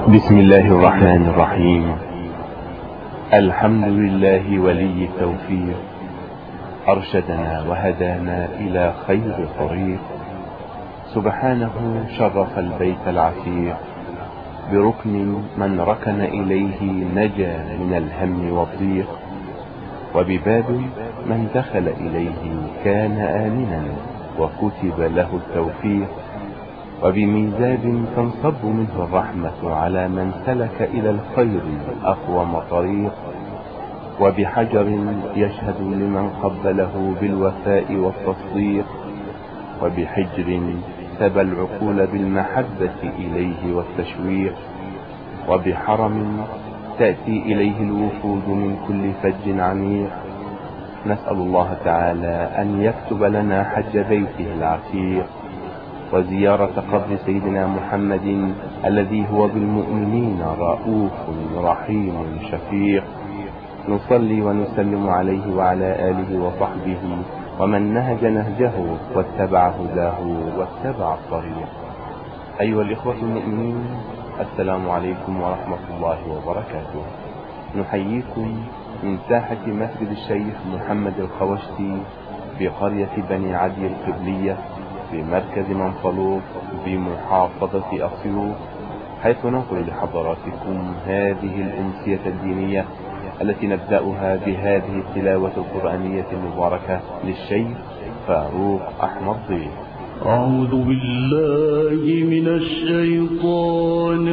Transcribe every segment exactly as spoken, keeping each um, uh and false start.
بسم الله الرحمن الرحيم. الحمد لله ولي التوفيق، أرشدنا وهدانا إلى خير طريق. سبحانه شرف البيت العتيق بركن من ركن إليه نجا من الهم والضيق، وبباب من دخل إليه كان آمنا وكتب له التوفيق، وبميزاب تنصب منه الرحمة على من سلك إلى الخير أقوم طريق، وبحجر يشهد لمن قبله بالوفاء والتصديق، وبحجر سبى العقول بالمحبة إليه والتشويق، وبحرم تأتي إليه الوفود من كل فج عميق. نسأل الله تعالى أن يكتب لنا حج بيته العتيق وزيارة قبر سيدنا محمد الذي هو بالمؤمنين رؤوف رحيم شفيق. نصلي ونسلم عليه وعلى آله وصحبه ومن نهج نهجه واتبع هداه واتبع الطريق. أيها الإخوة المؤمنين، السلام عليكم ورحمة الله وبركاته. نحييكم من ساحة مسجد الشيخ محمد الخوشتي بقرية بني عدي القبلية في مركز منفلوط بمحافظة أسيوط، حيث ننقل لحضراتكم هذه الأمسية الدينية التي نبدأها بهذه التلاوة القرآنية المباركة للشيخ فاروق أحمد ضيف. أعوذ بالله من الشيطان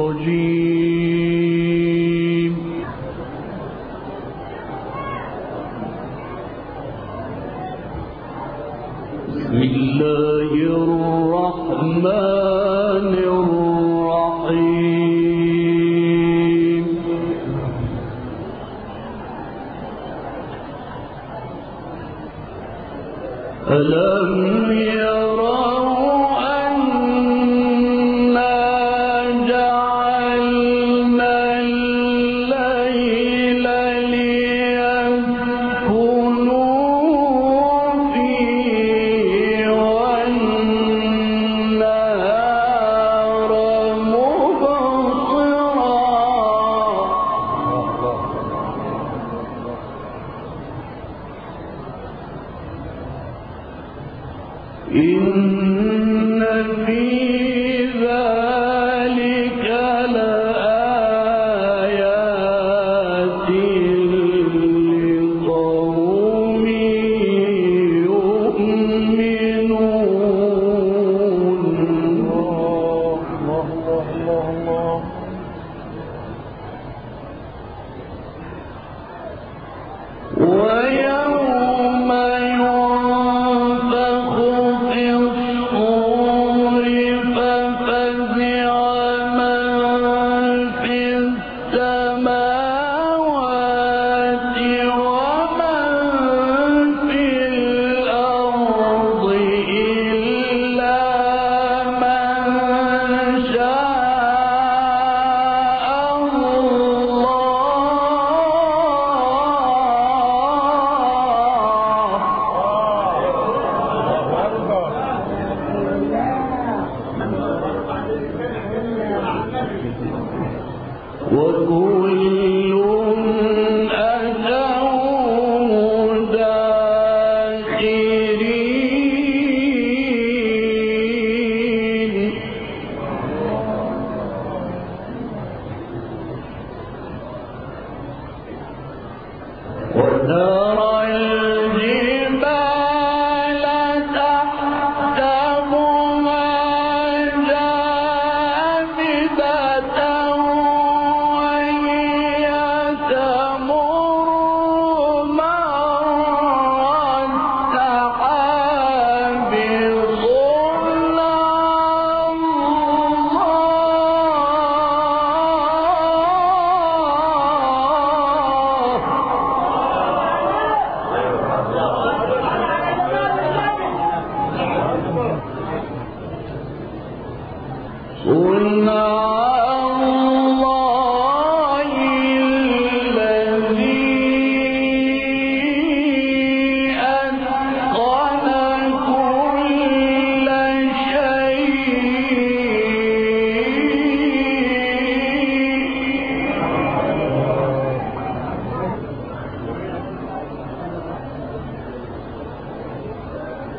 الرجيم. بسم الله الرحمن الرحيم. ألم يروا أنا جعلنا الليل ليسكنوا فيه والنهار مبصرا إن في ذلك لآيات لقوم يؤمنون. الله الله الله الله. ويوم ينفخ في الصور ففزع من في السماوات ومن في الأرض إلا من شاء الله. وكل أتوه داخرين. وترى الجبال تحسبها جامدة وهي تمر مر السحاب صنع الله.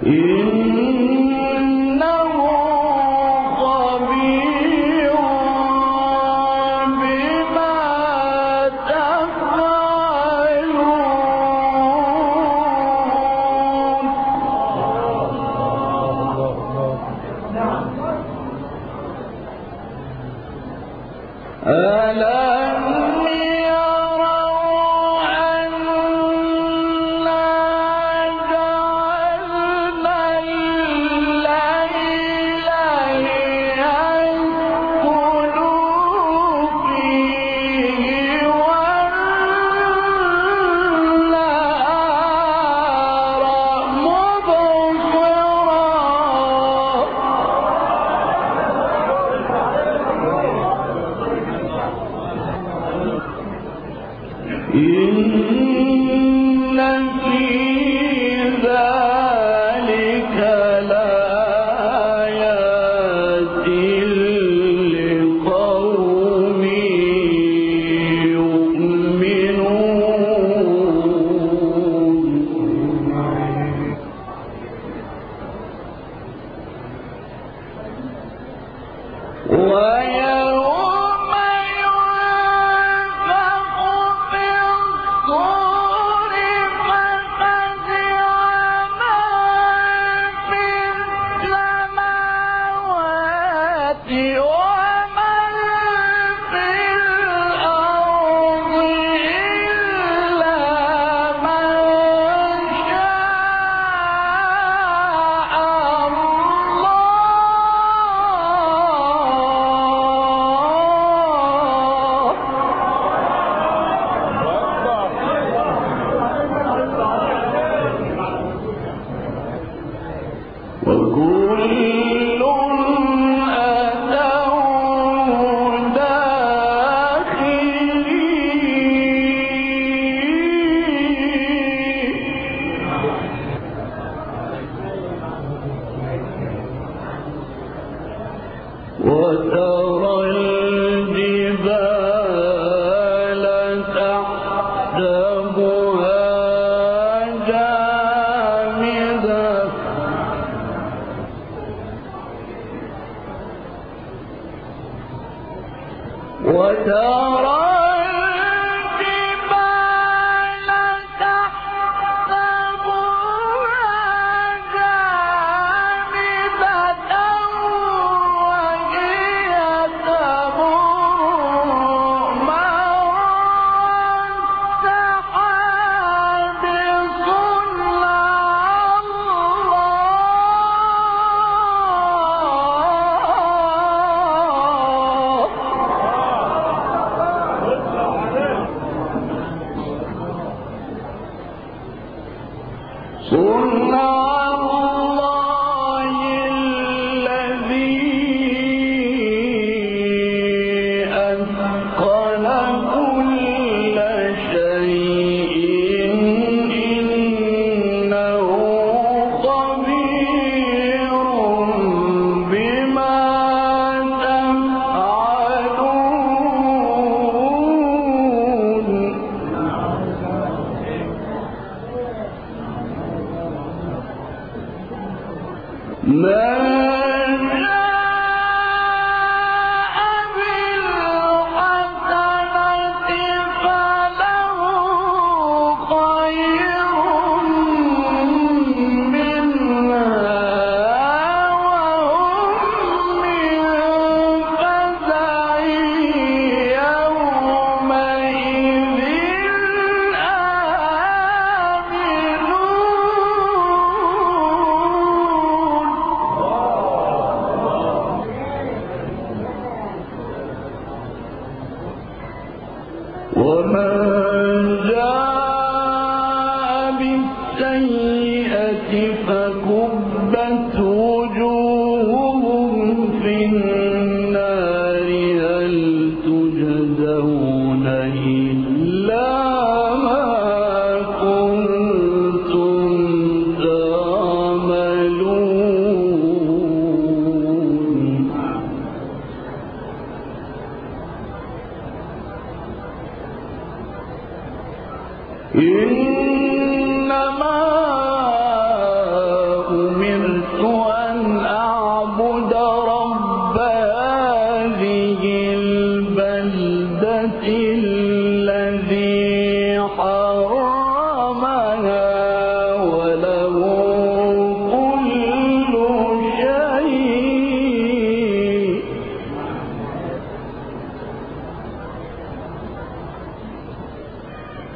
إنما أمرت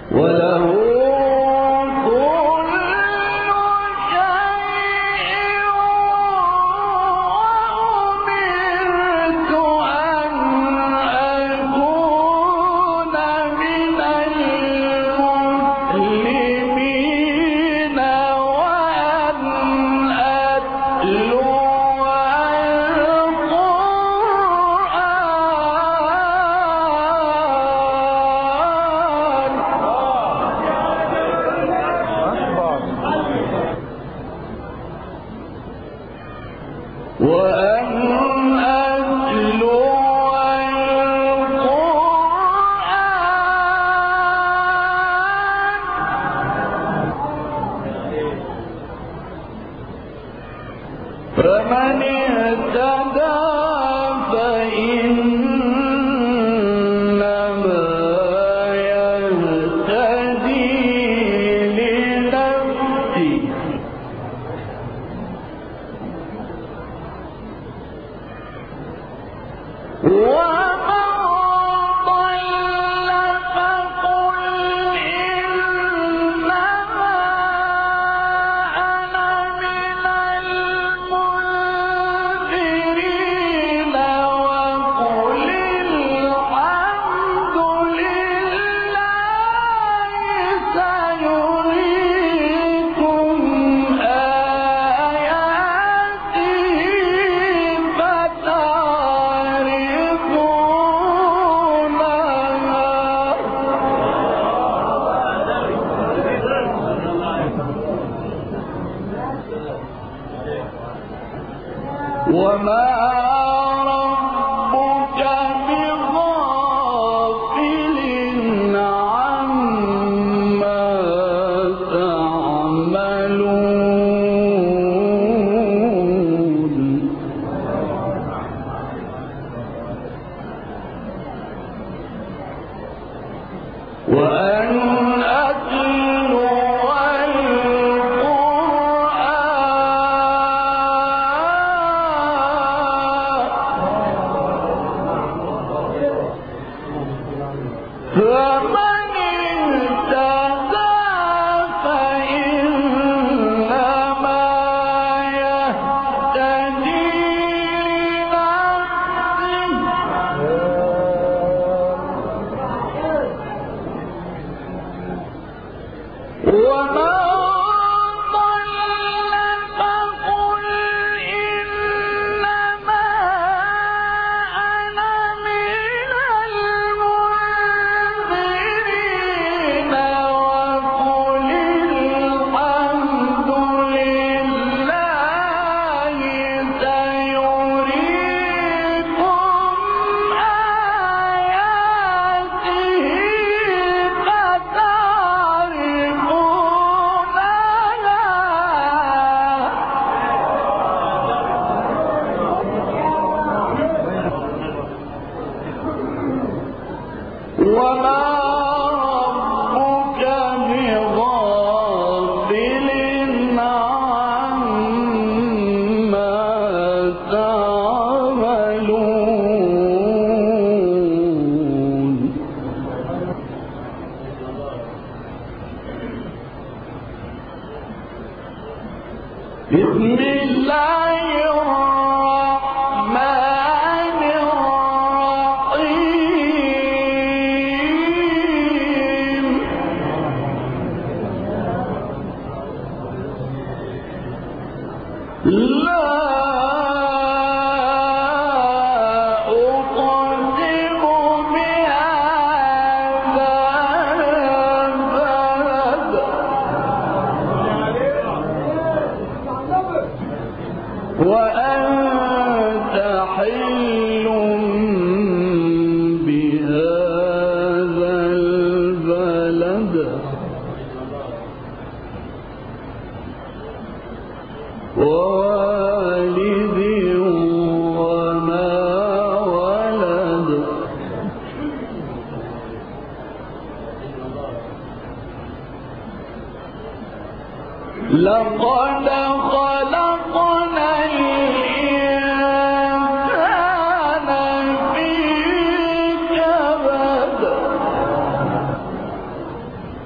وله فمن اهتدى فإنما يهتدي لنفسه ومن ضل فقل إنما أنا من المنذرين وقل الحمد لله سيريكم آياته وما ربك بغافل عما تعملون وأن أتلو فمن اهتدى فإنما يهتدي لنفسه ومن ضل فقل إنما أنا من المنذرين وقل الحمد لله سيريكم آياته وما ربك بغافل عما تعملون بسم الله الرحمن الرحيم لا أقسم بهذا البلد وأنت حل بهذا البلد ووالد وما ولد لقد خلقنا الإنسان في كبد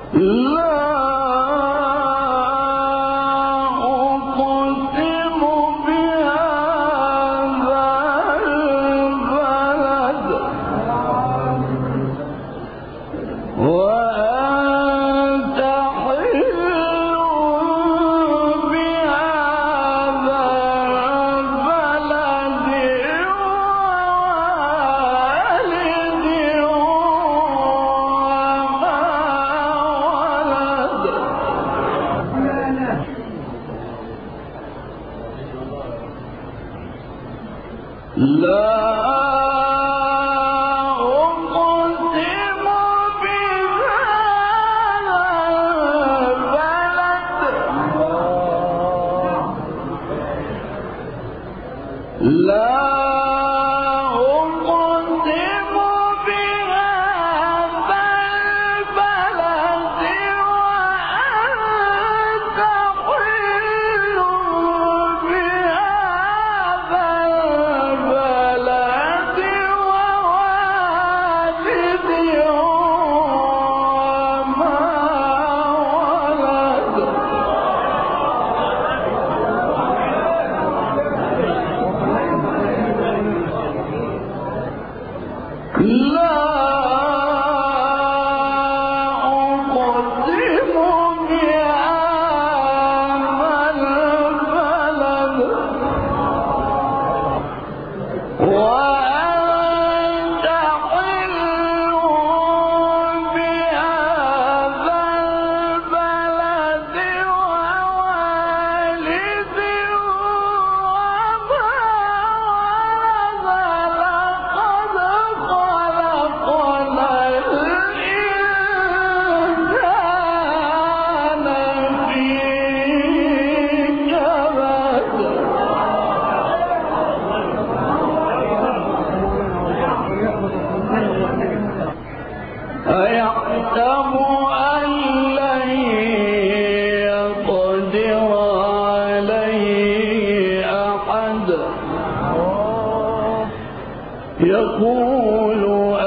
يقول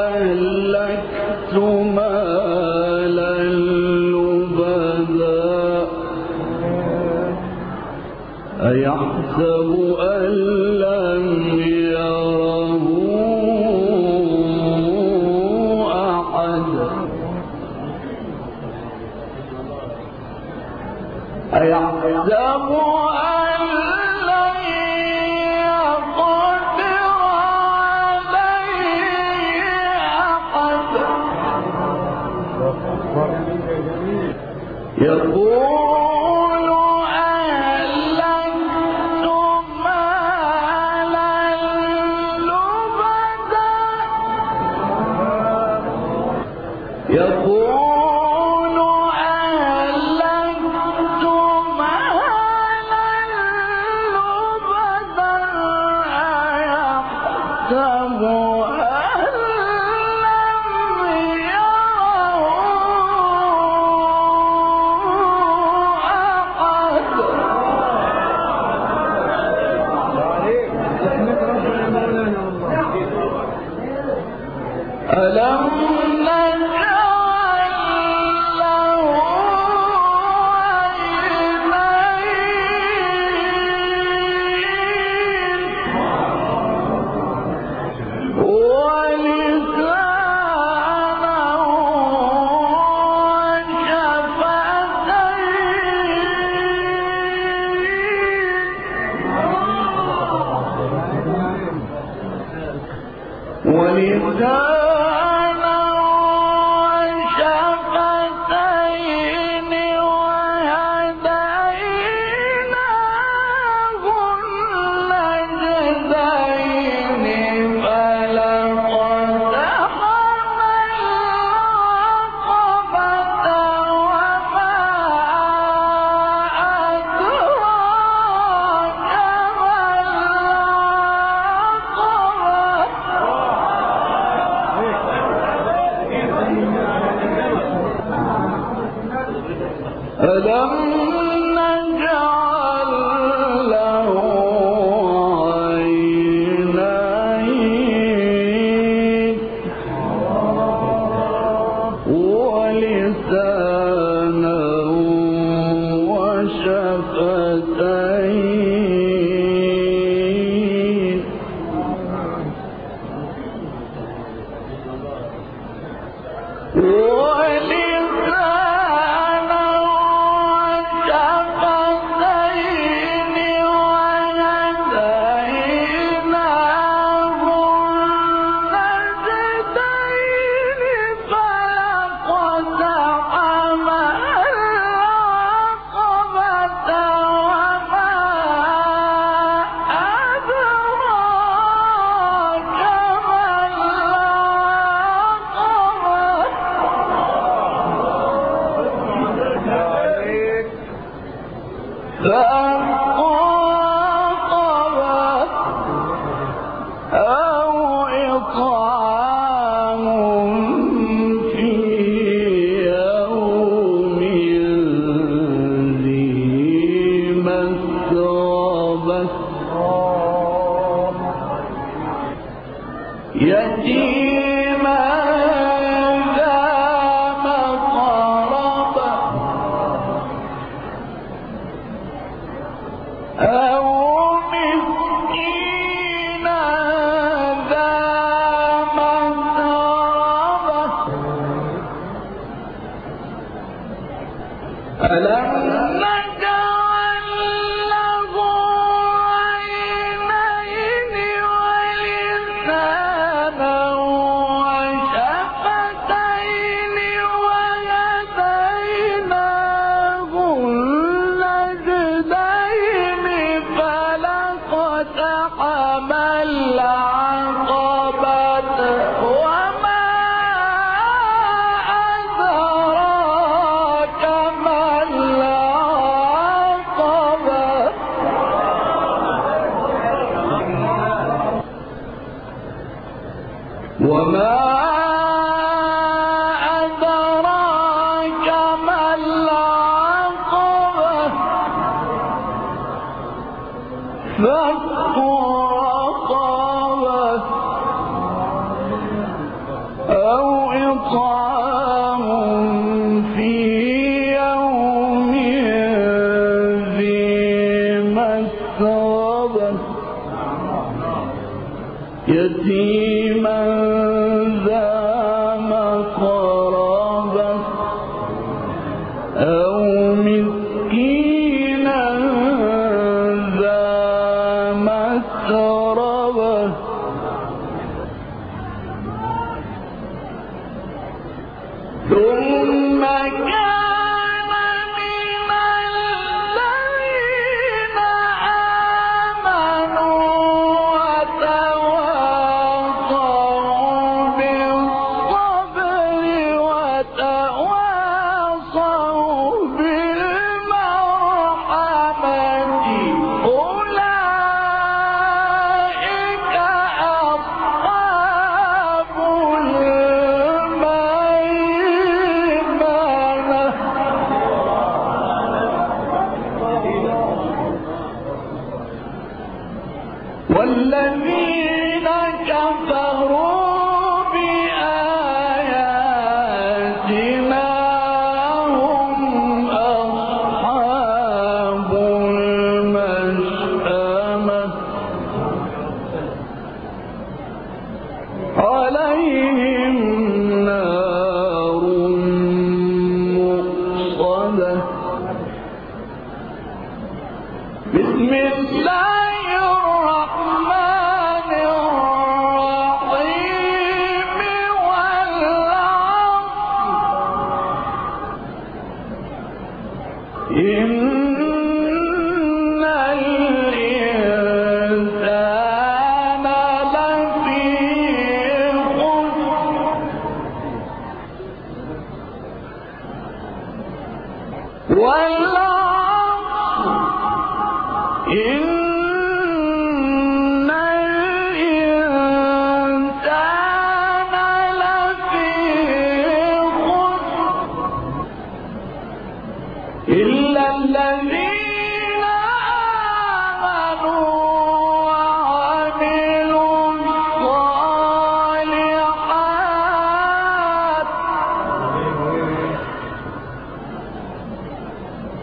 أهلكت مالا لبدا أيحسب أن لم يره أحد أيحسب أن لن يقدر عليه أحد يقول أهلكت مالا لبدا يقول ألم نجعل له عينين ولسانا وشفتين ولسانا ألم نجعل له عينين ولسانا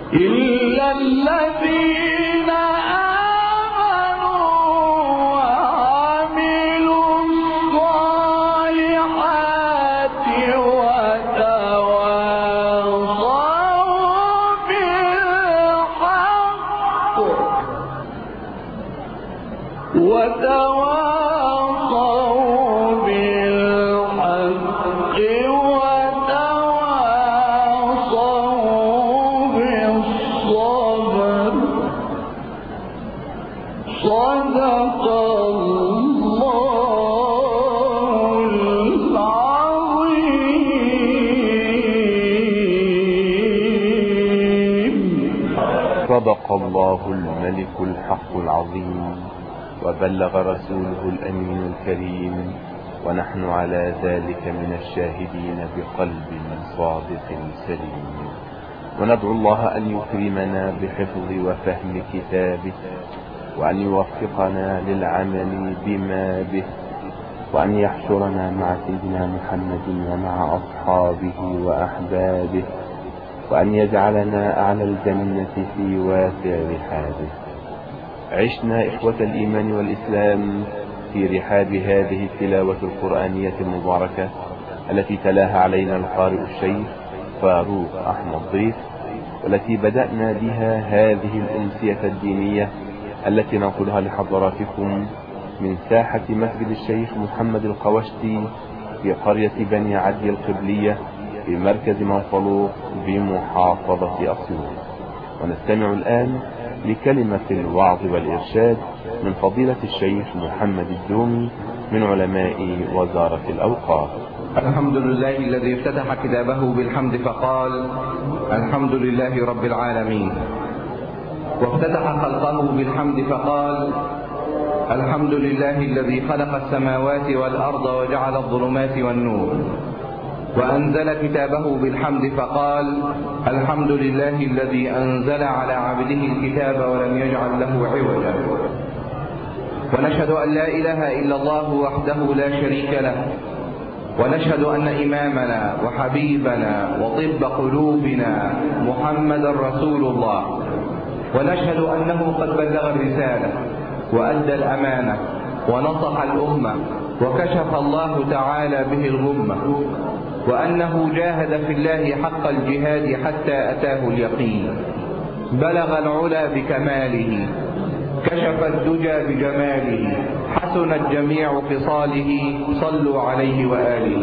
إلا الذين آمنوا وعملوا الصالحات وتواصوا بالحق وتواصوا بالحق وتواصوا بالصبر. صدق الله العظيم. صدق الله الملك الحق العظيم، وبلغ رسوله الأمين الكريم، ونحن على ذلك من الشاهدين بقلب صادق سليم. وندعو الله أن يكرمنا بحفظ وفهم كتابه، وأن يوفقنا للعمل بما به، وأن يحشرنا مع سيدنا محمد ومع أصحابه وأحبابه، وأن يجعلنا أعلى الجنة في واسع رحابه. عشنا إخوة الإيمان والإسلام في رحاب هذه التلاوة القرآنية المباركة التي تلاها علينا القارئ الشيخ فاروق أحمد ضيف، والتي بدأنا بها هذه الأمسية الدينية التي ننقلها لحضراتكم من ساحة مسجد الشيخ محمد القوشتي في قرية بني عدي القبلية في مركز منفلوط بمحافظة أسيوط. ونستمع الآن لكلمة الوعظ والإرشاد من فضيلة الشيخ محمد الدومي من علماء وزارة الأوقاف. الحمد لله الذي افتتح كتابه بالحمد فقال: الحمد لله رب العالمين. وافتتح خلقه بالحمد فقال: الحمد لله الذي خلق السماوات والأرض وجعل الظلمات والنور. وأنزل كتابه بالحمد فقال: الحمد لله الذي أنزل على عبده الكتاب ولم يجعل له عوجا. ونشهد أن لا إله إلا الله وحده لا شريك له، ونشهد أن إمامنا وحبيبنا وطب قلوبنا محمدا رسول الله، ونشهد أنه قد بلغ الرسالة وأدى الأمانة ونصح الأمة وكشف الله تعالى به الغمة، وأنه جاهد في الله حق الجهاد حتى أتاه اليقين. بلغ العلا بكماله، كشف الدجى بجماله، حسنت جميع خصاله، صلوا عليه وآله.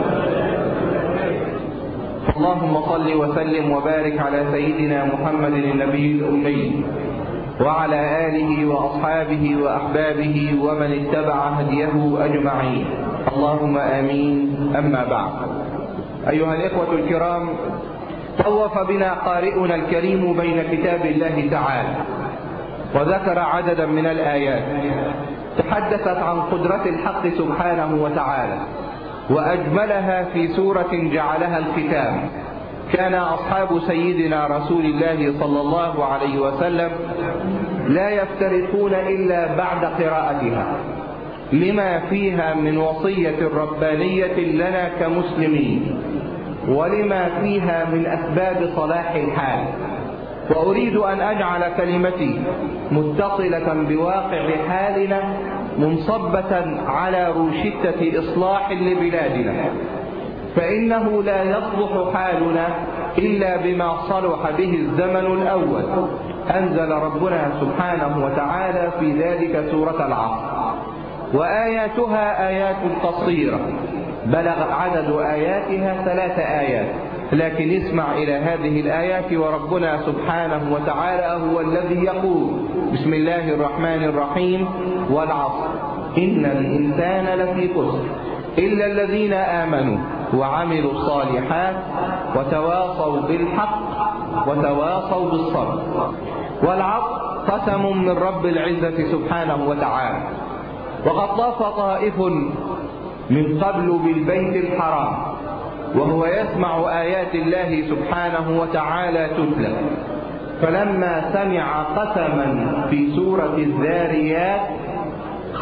اللهم صل وسلم وبارك على سيدنا محمد النبي الأمي وعلى آله وأصحابه وأحبابه ومن اتبع هديه أجمعين، اللهم آمين. أما بعد، أيها الإخوة الكرام، طوف بنا قارئنا الكريم بين كتاب الله تعالى وذكر عددا من الآيات تحدثت عن قدرة الحق سبحانه وتعالى، وأجملها في سورة جعلها الختام. كان أصحاب سيدنا رسول الله صلى الله عليه وسلم لا يفترقون إلا بعد قراءتها، لما فيها من وصية ربانية لنا كمسلمين، ولما فيها من أسباب صلاح الحال. وأريد أن أجعل كلمتي متصلة بواقع حالنا، منصبة على روشتة إصلاح لبلادنا، فإنه لا يصلح حالنا إلا بما صلح به الزمن الأول. أنزل ربنا سبحانه وتعالى في ذلك سورة العصر، وآياتها آيات قصيرة، بلغ عدد آياتها ثلاث آيات، لكن اسمع إلى هذه الآيات. وربنا سبحانه وتعالى هو الذي يقول: بسم الله الرحمن الرحيم: والعصر إن الإنسان لفي خسر إلا الذين آمنوا وعملوا الصالحات وتواصوا بالحق وتواصوا بالصبر. والعصر قسم من رب العزة سبحانه وتعالى. وقد طاف طائف من قبل بالبيت الحرام وهو يسمع آيات الله سبحانه وتعالى تتلى، فلما سمع قسما في سورة الذاريات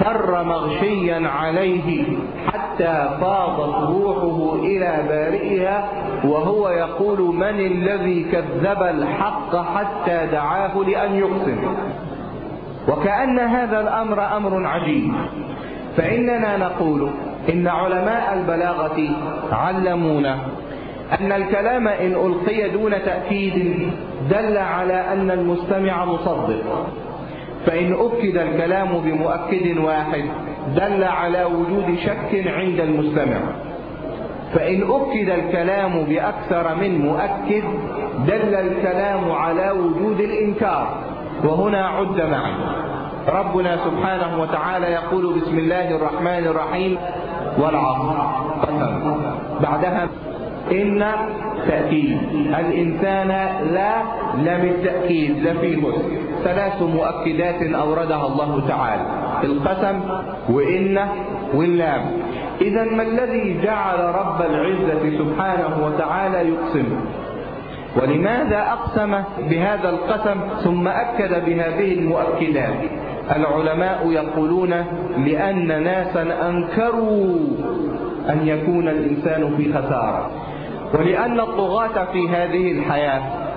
خر مغشيا عليه حتى فاضت روحه إلى بارئها وهو يقول من الذي كذب الحق حتى دعاه لأن يقسم. وكأن هذا الأمر أمر عجيب، فإننا نقول إن علماء البلاغة علمونا أن الكلام إن ألقي دون تأكيد دل على أن المستمع مصدق، فإن أكد الكلام بمؤكد واحد دل على وجود شك عند المستمع، فإن أكد الكلام بأكثر من مؤكد دل الكلام على وجود الإنكار. وهنا عد معي ربنا سبحانه وتعالى يقول بسم الله الرحمن الرحيم والعصر قسم، بعدها إن تأكيد الإنسان لا لم التأكيد لفي خسر، ثلاث مؤكدات أوردها الله تعالى، القسم وإن واللام. إذا ما الذي جعل رب العزة سبحانه وتعالى يقسم؟ ولماذا أقسم بهذا القسم ثم أكد بهذه المؤكدات؟ العلماء يقولون لأن ناسا أنكروا أن يكون الإنسان في خسارة، ولأن الطغاة في هذه الحياة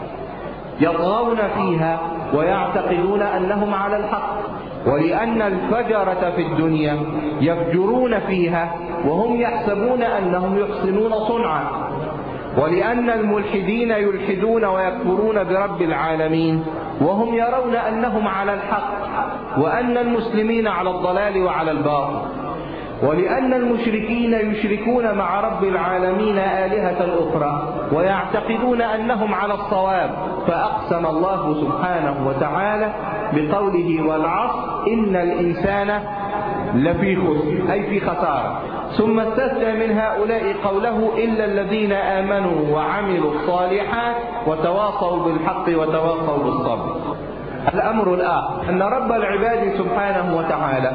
يطغون فيها ويعتقدون أنهم على الحق، ولأن الفجرة في الدنيا يفجرون فيها وهم يحسبون أنهم يحسنون صنعا، ولأن الملحدين يلحدون ويكفرون برب العالمين وهم يرون أنهم على الحق وأن المسلمين على الضلال وعلى الباطل، ولأن المشركين يشركون مع رب العالمين آلهة أخرى ويعتقدون أنهم على الصواب. فأقسم الله سبحانه وتعالى بقوله والعصر إن الإنسان لفي خسر أي في خسارة، ثم استثنى من هؤلاء قوله إلا الذين آمنوا وعملوا الصالحات وتواصوا بالحق وتواصوا بالصبر. الأمر الآخر أن رب العباد سبحانه وتعالى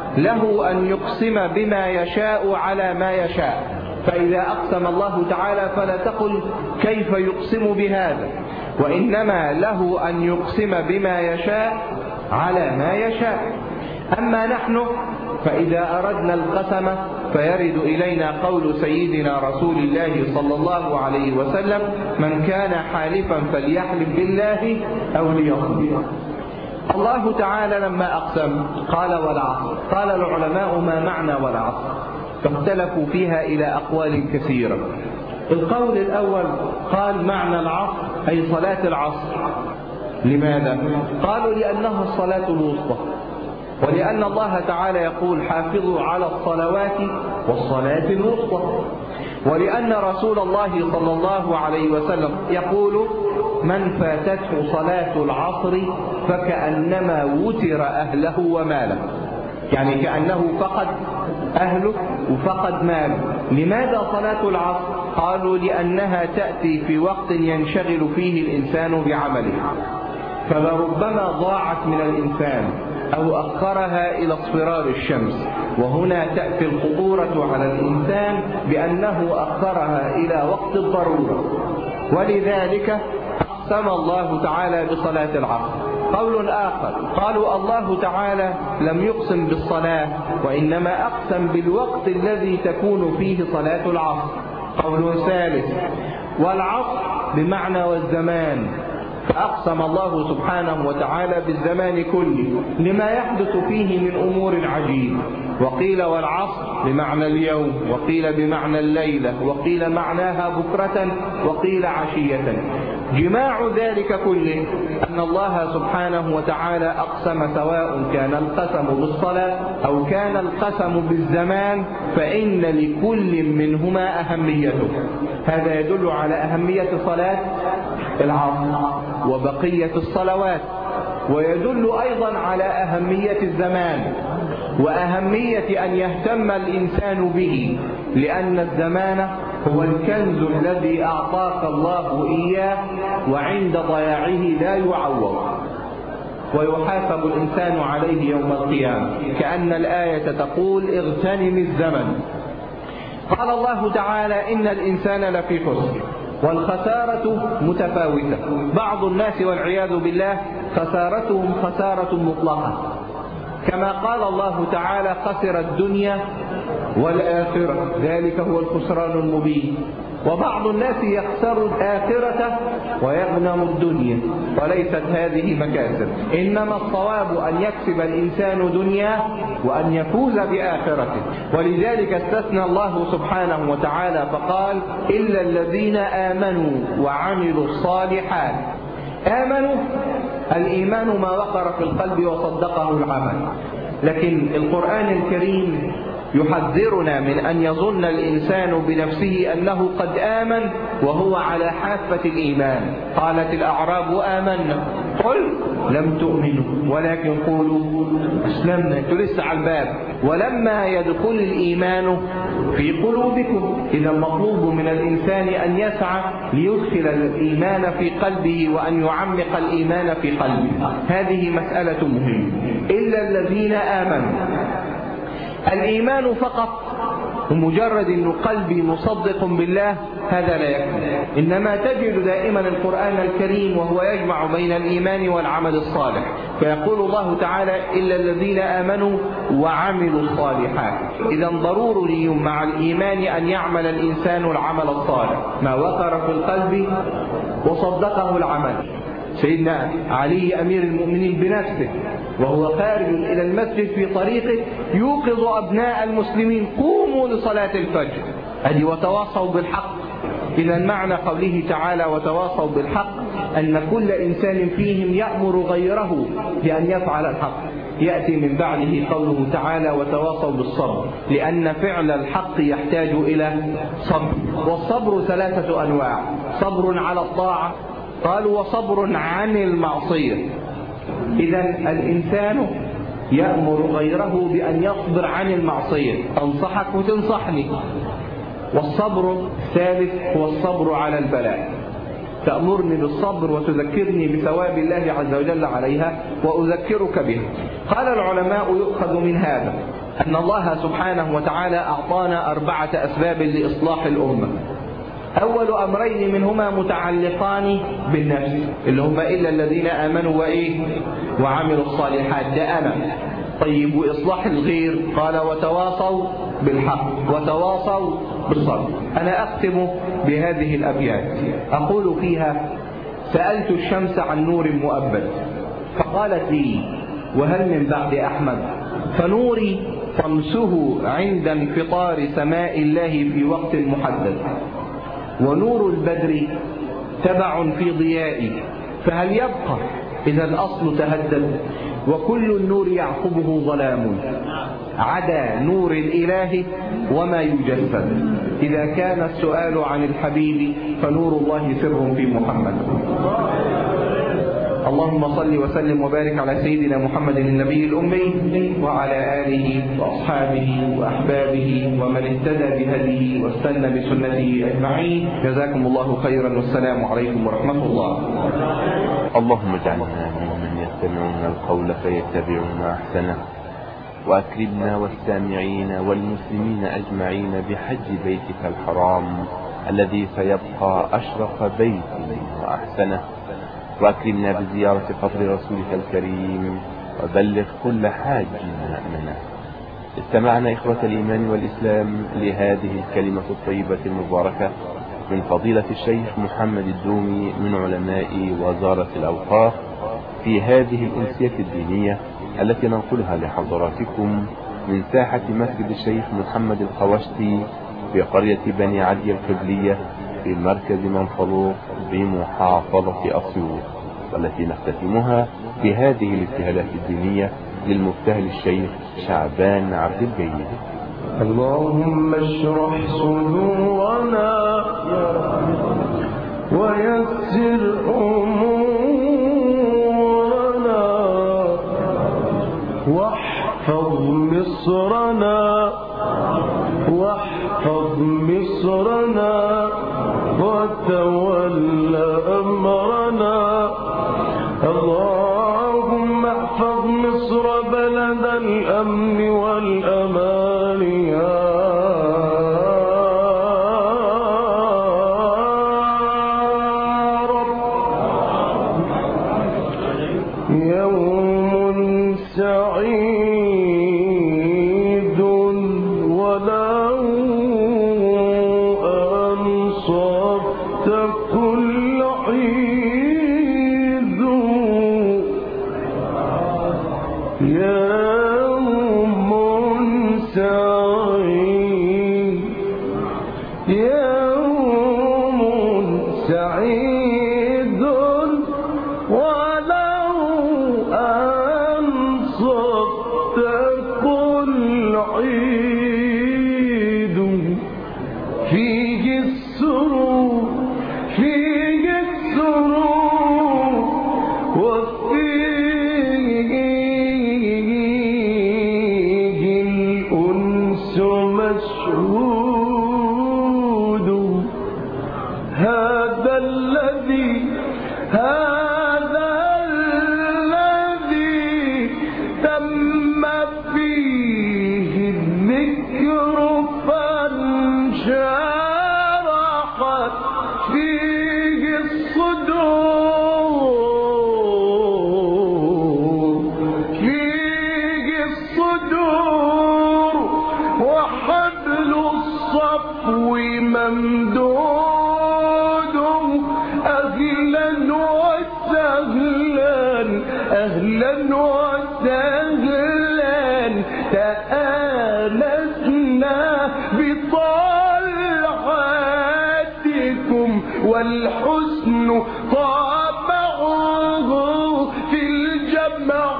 له أن يقسم بما يشاء على ما يشاء، فإذا أقسم الله تعالى فلا تقل كيف يقسم بهذا، وإنما له أن يقسم بما يشاء على ما يشاء. أما نحن فإذا أردنا القسم فيرد إلينا قول سيدنا رسول الله صلى الله عليه وسلم من كان حالفا فليحلف بالله أو ليصمت. الله تعالى لما أقسم قال والعصر، قال العلماء ما معنى والعصر؟ فاختلفوا فيها إلى أقوال كثيرة. القول الأول قال معنى العصر أي صلاة العصر. لماذا؟ قالوا لأنها الصلاة الوسطى، ولأن الله تعالى يقول حافظوا على الصلوات والصلاة الوسطى، ولأن رسول الله صلى الله عليه وسلم يقول من فاتته صلاة العصر فكأنما وتر أهله وماله، يعني كأنه فقد أهله وفقد ماله. لماذا صلاة العصر؟ قالوا لأنها تأتي في وقت ينشغل فيه الإنسان بعمله، فلربما ضاعت من الإنسان أو أخرها إلى اصفرار الشمس، وهنا تأتي الخطورة على الإنسان بأنه أخرها إلى وقت الضرورة، ولذلك أقسم الله تعالى بصلاة العصر. قول آخر قالوا الله تعالى لم يقسم بالصلاة وإنما أقسم بالوقت الذي تكون فيه صلاة العصر. قول ثالث والعصر بمعنى والزمان، فأقسم الله سبحانه وتعالى بالزمان كله لما يحدث فيه من أمور عجيبة. وقيل والعصر بمعنى اليوم، وقيل بمعنى الليلة، وقيل معناها بكرة، وقيل عشية. جماع ذلك كله أن الله سبحانه وتعالى أقسم سواء كان القسم بالصلاة أو كان القسم بالزمان، فإن لكل منهما أهميته. هذا يدل على أهمية صلاة العصر وبقية الصلوات، ويدل أيضا على أهمية الزمان وأهمية أن يهتم الإنسان به، لأن الزمان هو الكنز الذي أعطاك الله إياه وعند ضياعه لا يعوض، ويحاسب الإنسان عليه يوم القيامة، كأن الآية تقول اغتنم الزمن. قال الله تعالى إن الإنسان لفي خسر، والخسارة متفاوتة. بعض الناس والعياذ بالله خسارتهم خسارة مطلقة، كما قال الله تعالى: خسر الدنيا والآخرة، ذلك هو الخسران المبين. وبعض الناس يخسر الآخرة ويغنم الدنيا، وليست هذه مكاسب، إنما الصواب أن يكسب الإنسان دنياه وأن يفوز بآخرته. ولذلك استثنى الله سبحانه وتعالى فقال: إلا الذين آمنوا وعملوا الصالحات. آمنوا، الإيمان ما وقر في القلب وصدقه العمل. لكن القرآن الكريم يحذرنا من أن يظن الإنسان بنفسه أنه قد آمن وهو على حافة الإيمان. قالت الأعراب: آمنا، قل لم تؤمنوا ولكن قولوا أسلمنا، أنتوا لسه على الباب، ولما يدخل الإيمان في قلوبكم. إذا مطلوب من الإنسان أن يسعى ليدخل الإيمان في قلبه وأن يعمق الإيمان في قلبه. هذه مسألة مهمة. إلا الذين آمنوا. الإيمان فقط ومجرد أن قلبي مصدق بالله هذا لا يكفي، إنما تجد دائما القرآن الكريم وهو يجمع بين الإيمان والعمل الصالح، فيقول الله تعالى: إلا الذين آمنوا وعملوا الصالحات. إذا ضروري مع الإيمان أن يعمل الإنسان العمل الصالح، ما وقر في القلب وصدقه العمل. سيدنا علي أمير المؤمنين بنفسه وهو خارج إلى المسجد في طريقه يوقظ أبناء المسلمين: قوموا لصلاة الفجر. أدي وتواصوا بالحق. إذا معنى قوله تعالى وتواصوا بالحق أن كل إنسان فيهم يأمر غيره بأن يفعل الحق. يأتي من بعده قوله تعالى وتواصوا بالصبر، لأن فعل الحق يحتاج إلى صبر. والصبر ثلاثة أنواع: صبر على الطاعة، قالوا وصبر عن المعصية. إذا الإنسان يأمر غيره بأن يصبر عن المعصية، أنصحك وتنصحني. والصبر الثالث هو الصبر على البلاء، تأمرني بالصبر وتذكرني بثواب الله عز وجل عليها وأذكرك بها. قال العلماء: يؤخذ من هذا أن الله سبحانه وتعالى أعطانا أربعة أسباب لإصلاح الأمة. أول أمرين منهما متعلقان بالنفس، اللي هم إلا الذين آمنوا وإيه وعملوا الصالحات، ده أنا. طيب، وإصلاح الغير قال وتواصوا بالحق وتواصوا بالصبر. أنا أختم بهذه الأبيات أقول فيها: سألت الشمس عن نور مؤبد فقالت لي: وهل من بعد أحمد؟ فنوري طمسه عند انفطار سماء الله في وقت محدد، ونور البدر تبع في ضيائي، فهل يبقى إذا الأصل تهدد؟ وكل النور يعقبه ظلام عدا نور الإله وما يجسد. إذا كان السؤال عن الحبيب فنور الله سر في محمد. اللهم صل وسلم وبارك على سيدنا محمد النبي الأمي وعلى آله وأصحابه وأحبابه ومن اهتدى بهديه واستنى بسنته أجمعين. جزاكم الله خيرا، والسلام عليكم ورحمة الله. اللهم اجعلنا ممن يستمعون القول فيتبعون أحسنه، وأكرمنا والسامعين والمسلمين أجمعين بحج بيتك الحرام الذي سيبقى أشرف بيت وأحسنه، وأكرمنا بزيارة قبر رسولك الكريم، وبلغ كل حاج مأمنه. استمعنا إخوة الإيمان والإسلام لهذه الكلمة الطيبة المباركة من فضيلة الشيخ محمد الدومي من علماء وزارة الأوقاف في هذه الأمسية الدينية التي ننقلها لحضراتكم من ساحة مسجد الشيخ محمد القوشتي في قرية بني عدي القبلية في مركز منفلوط بمحافظة أسيوط، والتي نختتمها بهذه الابتهالات الدينية للمبتهل الشيخ شعبان عبد الجيد. اللهم اشرح صدورنا ويسر أمورنا واحفظ مصرنا واحفظ مصرنا وتولى أمرنا. اللهم احفظ مصر بلد الأمن والأمان يا رب. يوم سعيد كل عيد يوم سعيد يوم سعيد ولو أنصت كل عيد فيه السرور فيه السرور وفيه الأنس مشهود هذا الذي هذا الذي تم فيه الذكر فانشرحت فيه الصدور فيه الصدور وحبل الصفو ممدود أهلا وسهلا أهلا وسهلا تآنسنا بطلعاتكم والحسن طابعه في الجمع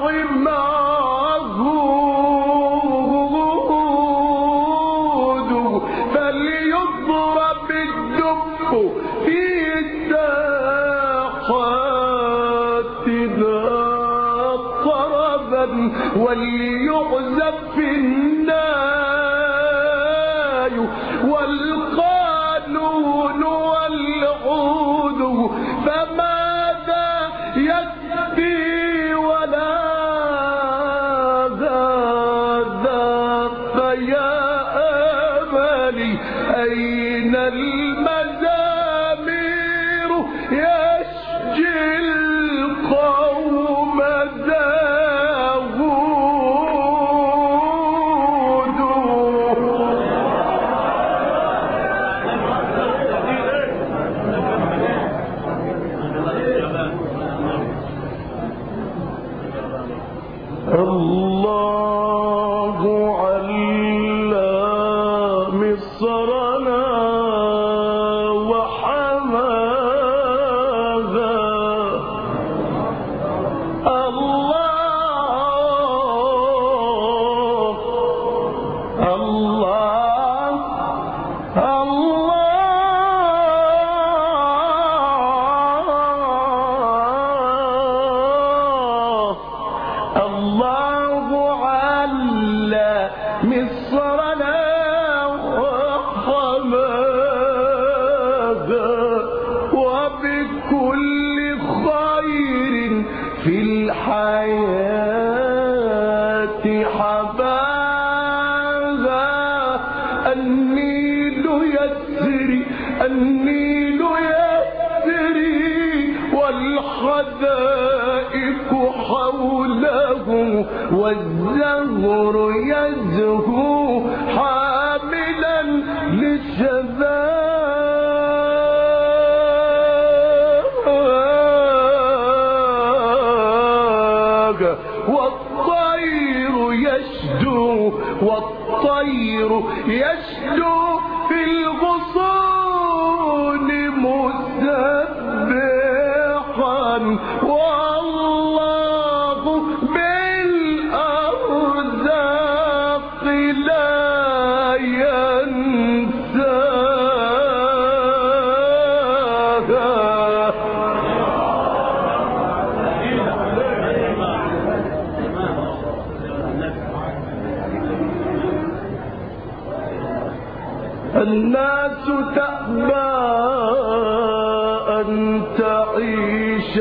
معهود فليضرب الدف في الساحات طربا وليعزف في الناي والقانون والعود فماذا يكفي ولا هذا فيا آمالي أين المزامير يشجي القوم داود الله على مصرنا وحماها الله الله الله الله على مصرنا وحماها وبكل خير في الحياة حباها النيل يسري النيل يسري والحدائق حوله والزهر يزهو حاملا للشذاذ والطير يشدو والطير يشدو في الغصون مسبحا والله بالأرزاق لا ينساها الناس تأبى أن تعيش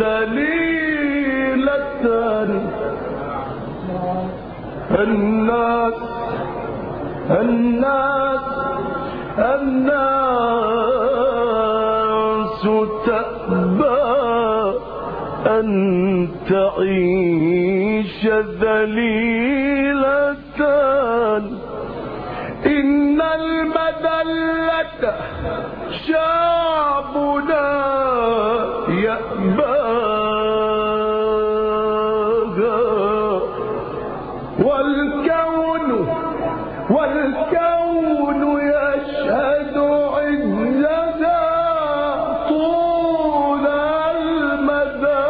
ذليلة الناس الناس الناس تأبى أن تعيش ذليلة إن المذلة شعبنا يأباها والكون والكون يشهد عزها طول المدى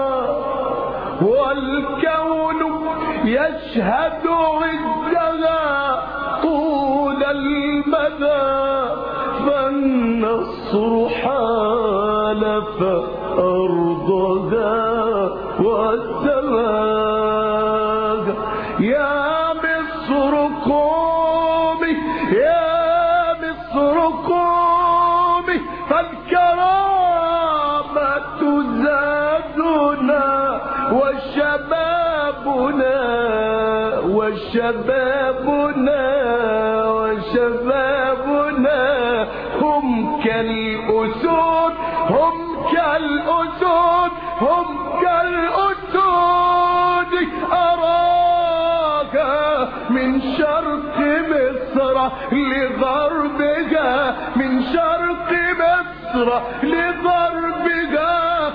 والكون يشهد عزها طول المدى فالنصر حالف أرضها والسماء يا مصر قومي يا مصر قومي فالكرامة زادنا وشبابنا وشبابنا وشبابنا هم كالأسود هم كالأسود هم كالأسود أراك من شرق مصر لغربها من شرق مصر لغربها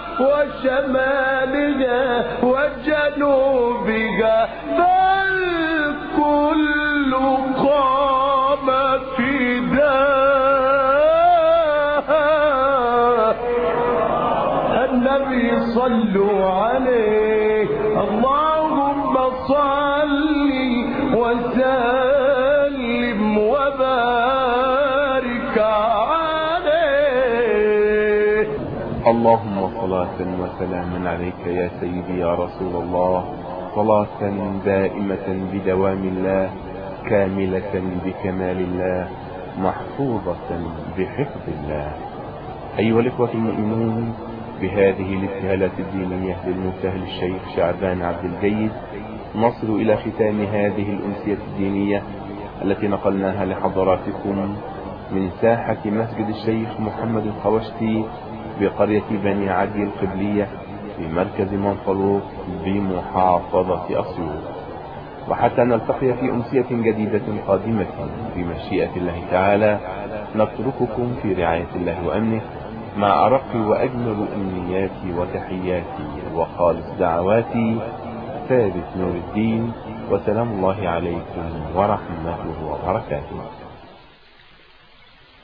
وشمالها وجنوبها فالكل قام فداها النبي صلوا عليه اللهم صل وسلم وبارك عليه. اللهم صلاة وسلاما عليك يا سيدي يا رسول الله، صلاة دائمة بدوام الله، كاملة بكمال الله، محفوظة بحفظ الله. أيها الإخوة المؤمنون، بهذه الابتهالات الدينية للمبتهل الشيخ شعبان عبد الجيد نصل إلى ختام هذه الأمسية الدينية التي نقلناها لحضراتكم من ساحة مسجد الشيخ محمد الخوشتي بقرية بني عدي القبلية في مركز منفلوط بمحافظة أسيوط. وحتى نلتقي في أمسية جديدة قادمة بمشيئة الله تعالى، نترككم في رعاية الله وأمنه مع أرق وأجمل أمنياتي وتحياتي وخالص دعواتي ثابت نور الدين، وسلام الله عليكم ورحمته وبركاته.